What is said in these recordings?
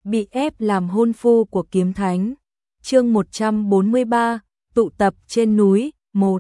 bị ép làm hôn phu của kiếm thánh. Chương 143, tụ tập trên núi, 1.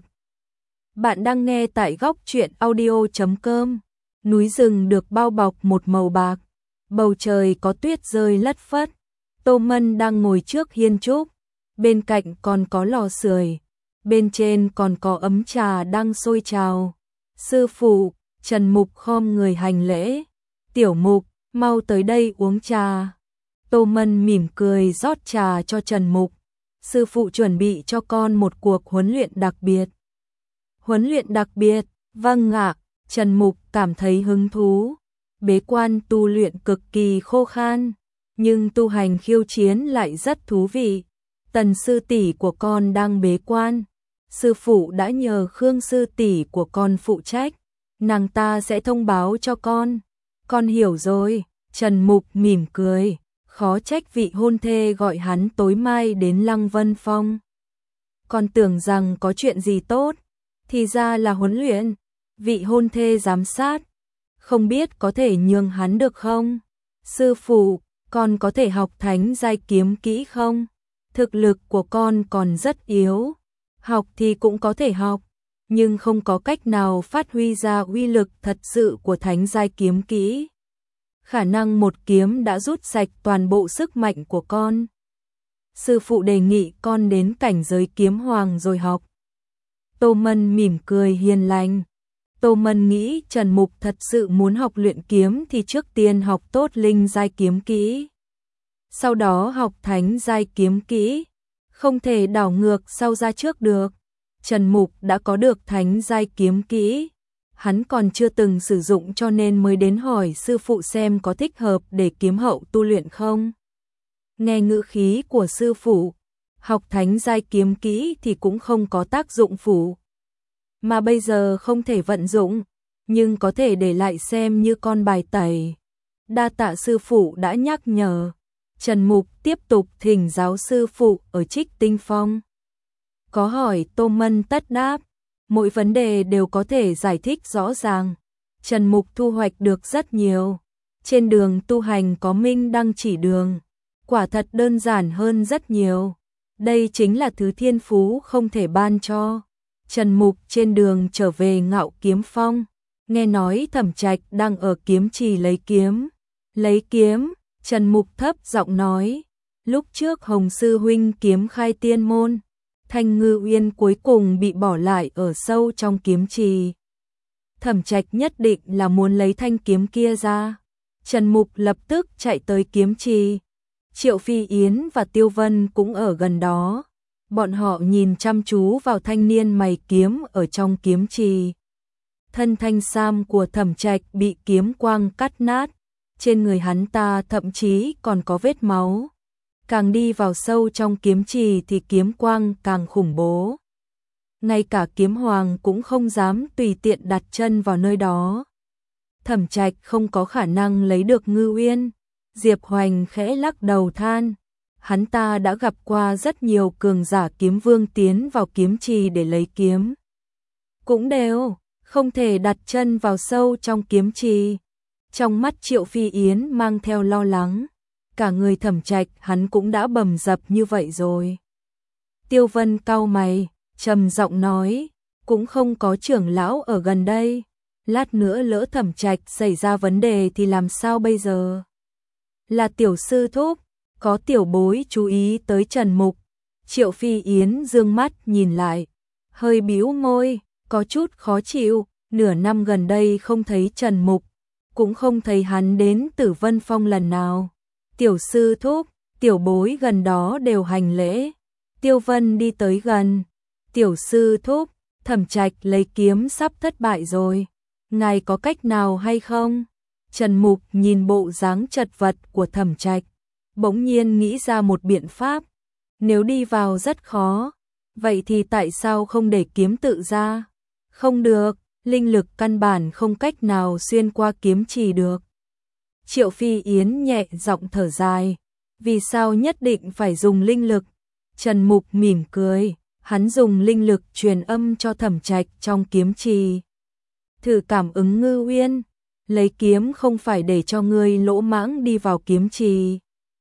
Bạn đang nghe tại góc truyện audio.com. Núi rừng được bao bọc một màu bạc, bầu trời có tuyết rơi lất phất. Tô Mân đang ngồi trước hiên trúc, bên cạnh còn có lò sưởi, bên trên còn có ấm trà đang sôi trào. Sư phụ, Trần Mục khom người hành lễ. Tiểu Mục, mau tới đây uống trà. Tô Mân mỉm cười rót trà cho Trần Mục. Sư phụ chuẩn bị cho con một cuộc huấn luyện đặc biệt. Huấn luyện đặc biệt, vâng ạ. Trần Mục cảm thấy hứng thú. Bế quan tu luyện cực kỳ khô khan, nhưng tu hành khiêu chiến lại rất thú vị. Tần sư tỷ của con đang bế quan. Sư phụ đã nhờ Khương sư tỷ của con phụ trách. Nàng ta sẽ thông báo cho con. Con hiểu rồi. Trần Mục mỉm cười. Khó trách vị hôn thê gọi hắn tối mai đến Lăng Vân Phong. Con tưởng rằng có chuyện gì tốt, thì ra là huấn luyện. Vị hôn thê giám sát, không biết có thể nhường hắn được không? Sư phụ, con có thể học thánh giai kiếm kỹ không? Thực lực của con còn rất yếu. Học thì cũng có thể học, nhưng không có cách nào phát huy ra uy lực thật sự của thánh giai kiếm kỹ. Khả năng một kiếm đã rút sạch toàn bộ sức mạnh của con. Sư phụ đề nghị con đến cảnh giới kiếm hoàng rồi học. Tô Mân mỉm cười hiền lành. Tô Mân nghĩ Trần Mục thật sự muốn học luyện kiếm thì trước tiên học tốt linh giai kiếm kỹ, sau đó học thánh giai kiếm kỹ, không thể đảo ngược sau ra trước được. Trần Mục đã có được thánh giai kiếm kỹ, hắn còn chưa từng sử dụng cho nên mới đến hỏi sư phụ xem có thích hợp để kiếm hậu tu luyện không. Nghe ngữ khí của sư phụ, học thánh giai kiếm kỹ thì cũng không có tác dụng phụ, mà bây giờ không thể vận dụng, nhưng có thể để lại xem như con bài tẩy. Đa tạ sư phụ đã nhắc nhở. Trần Mục tiếp tục thỉnh giáo sư phụ ở Trích Tinh Phong. Có hỏi Tô Mân tất đáp, mỗi vấn đề đều có thể giải thích rõ ràng. Trần Mục thu hoạch được rất nhiều. Trên đường tu hành có Minh Đăng chỉ đường, quả thật đơn giản hơn rất nhiều. Đây chính là thứ thiên phú không thể ban cho. Trần Mục trên đường trở về Ngạo Kiếm Phong, nghe nói Thẩm Trạch đang ở kiếm trì lấy kiếm. Lấy kiếm, Trần Mục thấp giọng nói, lúc trước Hồng sư huynh kiếm khai tiên môn, Thanh Ngư Uyên cuối cùng bị bỏ lại ở sâu trong kiếm trì. Thẩm Trạch nhất định là muốn lấy thanh kiếm kia ra. Trần Mục lập tức chạy tới kiếm trì. Triệu Phi Yến và Tiêu Vân cũng ở gần đó. Bọn họ nhìn chăm chú vào thanh niên mày kiếm ở trong kiếm trì. Thân thanh sam của Thẩm Trạch bị kiếm quang cắt nát, trên người hắn ta thậm chí còn có vết máu. Càng đi vào sâu trong kiếm trì thì kiếm quang càng khủng bố. Ngay cả kiếm hoàng cũng không dám tùy tiện đặt chân vào nơi đó. Thẩm Trạch không có khả năng lấy được Ngư Uyên. Diệp Hoành khẽ lắc đầu than. Hắn ta đã gặp qua rất nhiều cường giả kiếm vương tiến vào kiếm trì để lấy kiếm, cũng đều không thể đặt chân vào sâu trong kiếm trì. Trong mắt Triệu Phi Yến mang theo lo lắng. Cả người Thẩm Trạch hắn cũng đã bầm dập như vậy rồi. Tiêu Vân cau mày, trầm giọng nói, cũng không có trưởng lão ở gần đây. Lát nữa lỡ Thẩm Trạch xảy ra vấn đề thì làm sao bây giờ? Là tiểu sư thúc. Có tiểu bối chú ý tới Trần Mục. Triệu Phi Yến dương mắt nhìn lại, hơi bĩu môi, có chút khó chịu. Nửa năm gần đây không thấy Trần Mục, cũng không thấy hắn đến Tử Vân Phong lần nào. Tiểu sư thúc, tiểu bối gần đó đều hành lễ. Tiêu Vân đi tới gần. Tiểu sư thúc, Thẩm Trạch lấy kiếm sắp thất bại rồi, ngài có cách nào hay không? Trần Mục nhìn bộ dáng chật vật của Thẩm Trạch, bỗng nhiên nghĩ ra một biện pháp. Nếu đi vào rất khó, vậy thì tại sao không để kiếm tự ra? Không được, linh lực căn bản không cách nào xuyên qua kiếm trì được. Triệu Phi Yến nhẹ giọng thở dài. Vì sao nhất định phải dùng linh lực? Trần Mục mỉm cười, hắn dùng linh lực truyền âm cho Thẩm Trạch trong kiếm trì. Thử cảm ứng Ngư Uyên, lấy kiếm không phải để cho ngươi lỗ mãng đi vào kiếm trì.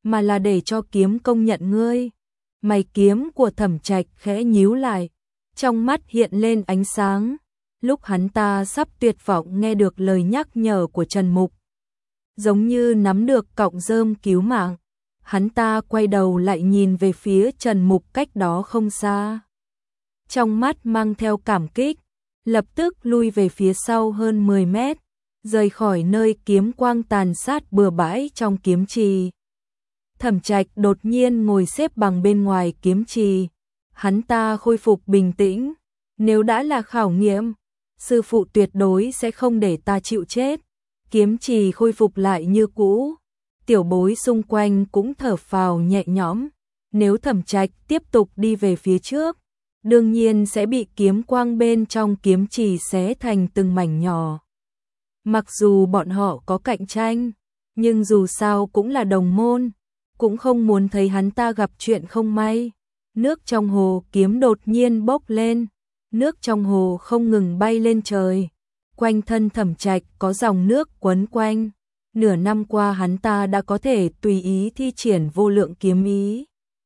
mà là để cho kiếm công nhận ngươi. Mày kiếm của Thẩm Trạch khẽ nhíu lại, trong mắt hiện lên ánh sáng. Lúc hắn ta sắp tuyệt vọng nghe được lời nhắc nhở của Trần Mục, giống như nắm được cọng rơm cứu mạng, hắn ta quay đầu lại nhìn về phía Trần Mục cách đó không xa. Trong mắt mang theo cảm kích, lập tức lui về phía sau hơn 10 mét, rời khỏi nơi kiếm quang tàn sát bừa bãi trong kiếm trì. Thẩm Trạch đột nhiên ngồi xếp bằng bên ngoài kiếm trì, hắn ta khôi phục bình tĩnh, nếu đã là khảo nghiệm, sư phụ tuyệt đối sẽ không để ta chịu chết. Kiếm trì khôi phục lại như cũ, tiểu bối xung quanh cũng thở phào nhẹ nhõm, nếu Thẩm Trạch tiếp tục đi về phía trước, đương nhiên sẽ bị kiếm quang bên trong kiếm trì xé thành từng mảnh nhỏ. Mặc dù bọn họ có cạnh tranh, nhưng dù sao cũng là đồng môn, cũng không muốn thấy hắn ta gặp chuyện không may. Nước trong hồ kiếm đột nhiên bốc lên, nước trong hồ không ngừng bay lên trời. Quanh thân Thẩm Trạch có dòng nước quấn quanh, nửa năm qua hắn ta đã có thể tùy ý thi triển vô lượng kiếm ý.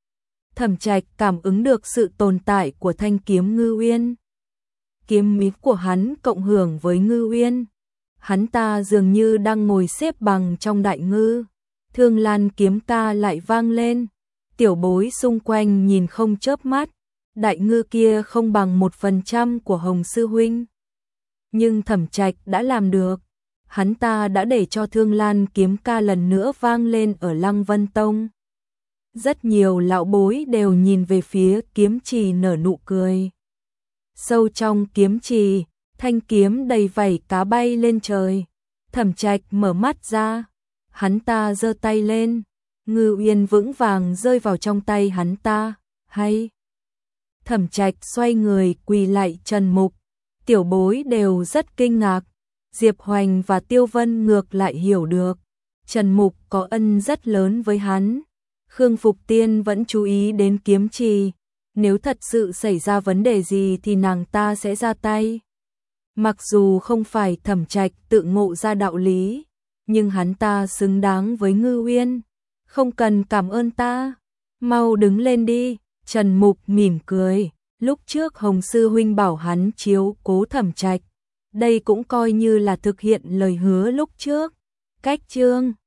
Thẩm Trạch cảm ứng được sự tồn tại của thanh kiếm Ngư Uyên. Kiếm ý của hắn cộng hưởng với Ngư Uyên, hắn ta dường như đang ngồi xếp bằng trong đại ngư. Thương Lan kiếm ca lại vang lên, tiểu bối xung quanh nhìn không chớp mắt, đại ngư kia không bằng 1% của Hồng sư huynh. Nhưng Thẩm Trạch đã làm được, hắn ta đã để cho Thương Lan kiếm ca lần nữa vang lên ở Lăng Vân Tông. Rất nhiều lão bối đều nhìn về phía kiếm trì nở nụ cười. Sâu trong kiếm trì, thanh kiếm đầy vảy cá bay lên trời. Thẩm Trạch mở mắt ra, hắn ta giơ tay lên, Ngư Uyên vững vàng rơi vào trong tay hắn ta. Hay. Thẩm Trạch xoay người quỳ lại Trần Mục, tiểu bối đều rất kinh ngạc, Diệp Hoành và Tiêu Vân ngược lại hiểu được, Trần Mục có ân rất lớn với hắn. Khương Phục Tiên vẫn chú ý đến kiếm trì, nếu thật sự xảy ra vấn đề gì thì nàng ta sẽ ra tay. Mặc dù không phải Thẩm Trạch tự ngộ ra đạo lý, nhưng hắn ta xứng đáng với Ngư Uyên, không cần cảm ơn ta, mau đứng lên đi. Trần Mục mỉm cười, lúc trước Hồng sư huynh bảo hắn chiếu cố Thẩm Trạch, đây cũng coi như là thực hiện lời hứa lúc trước. Cách chương